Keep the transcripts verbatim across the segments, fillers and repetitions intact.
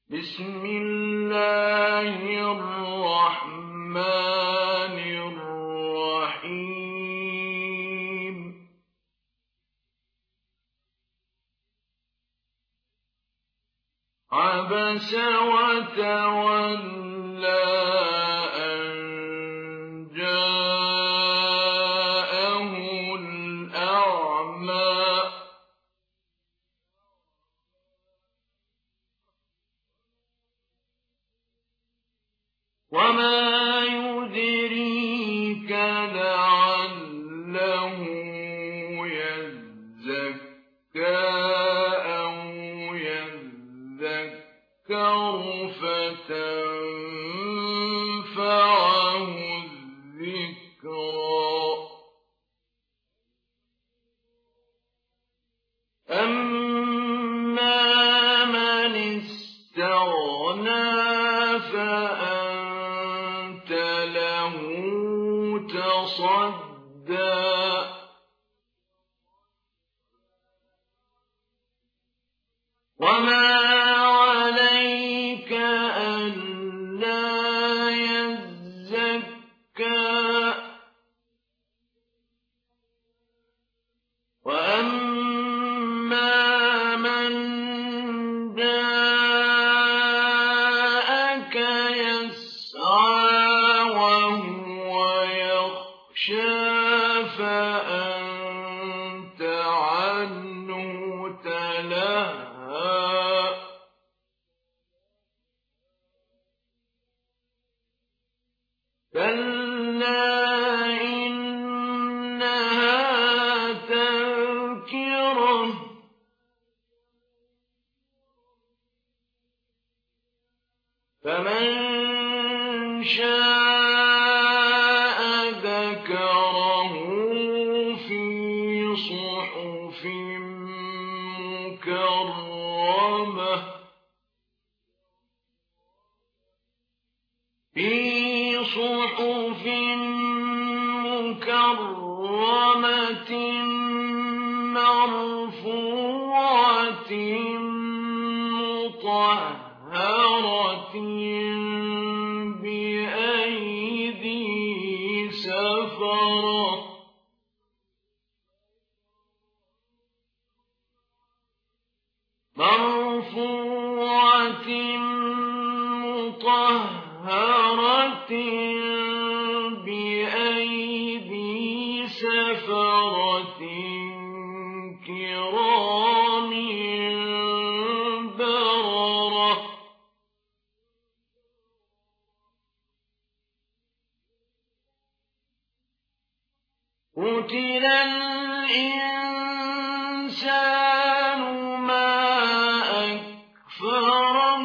بسم الله الرحمن الرحيم عبس وتولى أن جاءه الأعمى وما يدريك لعله يزكى أو يذكر فتنفعه الذكرى أما من استغنى فأنت له تصدى وما عليك ألا يزكى وأما من جاءك يسعى وهو يخشى فأنت عنه تلهى كلا إنها تذكرة فمن شاء ذكره في صحف مكرمة في صحف مكرمة مرفوعة مطهرة بأيدي سفرة مرفوعة مطهرة بأيدي سفرة كرام بررة قتل الإنسان ما أكفره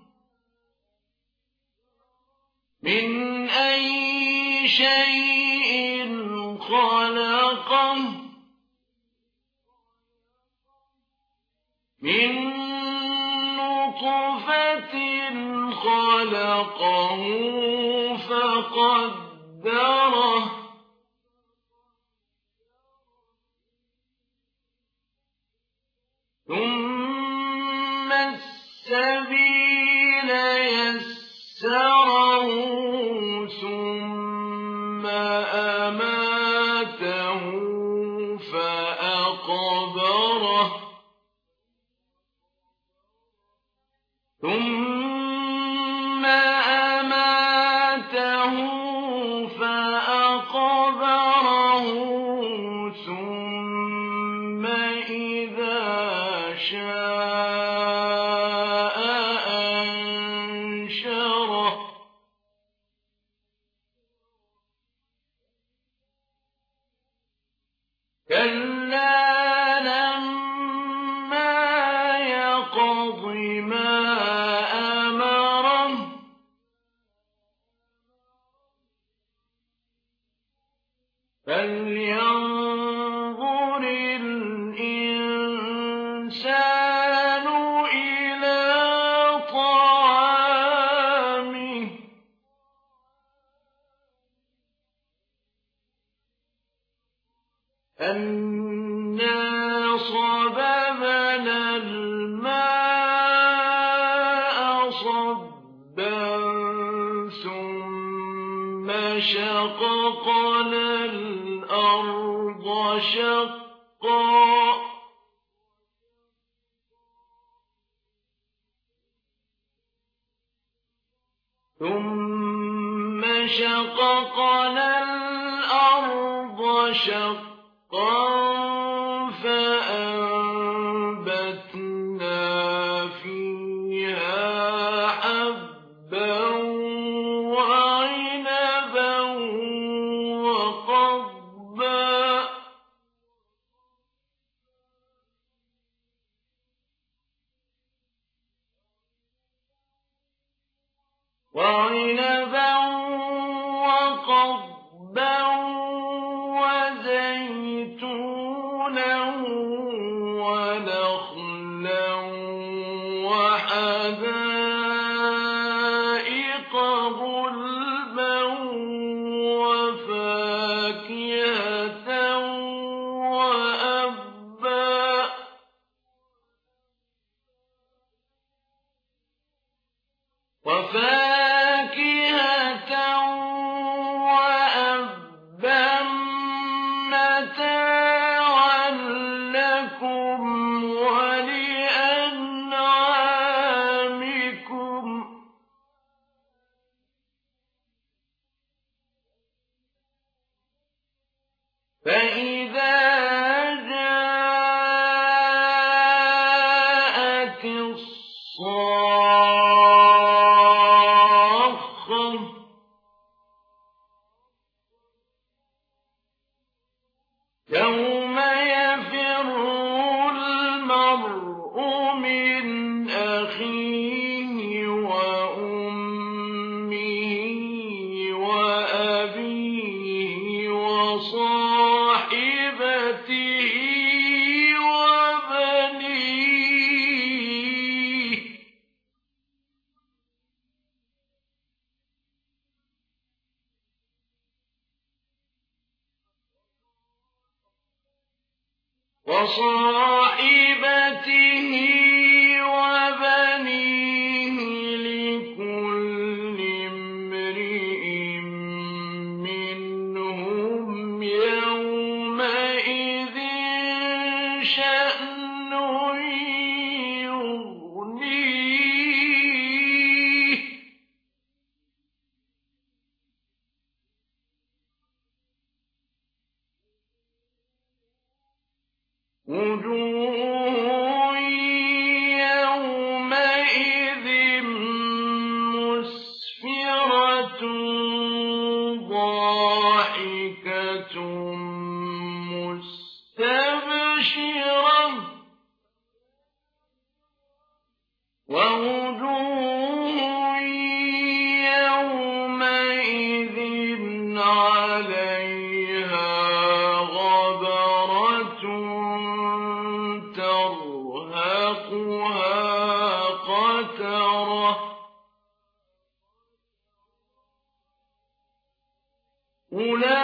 من أي شيء خلقه من نطفة خلقه فقدره ثم السبيل يسره ثم أماته فأقبره ثم أماته فأقبره ثم إذا شاء أنشره كلا لما يقض ما أمره فلينظر الإنسان إلى طعامه أنا صببنا الماء ثم شققنا الأرض شقا ثم شققنا الأرض شقا فأنبتنا فيها حبا وعنبا وقضبا وعنبا وقضبا وزيتونا ونخلا وحدائق غلبا وفاكهة وأبا وفاكهة وأبا متاعا لكم ولأنعامكم فإذا جاءت الصاخة يوم يفر المرء من أخيه وأمه وأبيه وصاحبته وبنيه وصاحبته وبنيه لكل امرئ منهم يومئذ شأن يغنيه وجوه يومئذ مسفرة ضاحكة مستبشرة ووجوه يومئذ عليها غبرة ترهقها قترة أولئك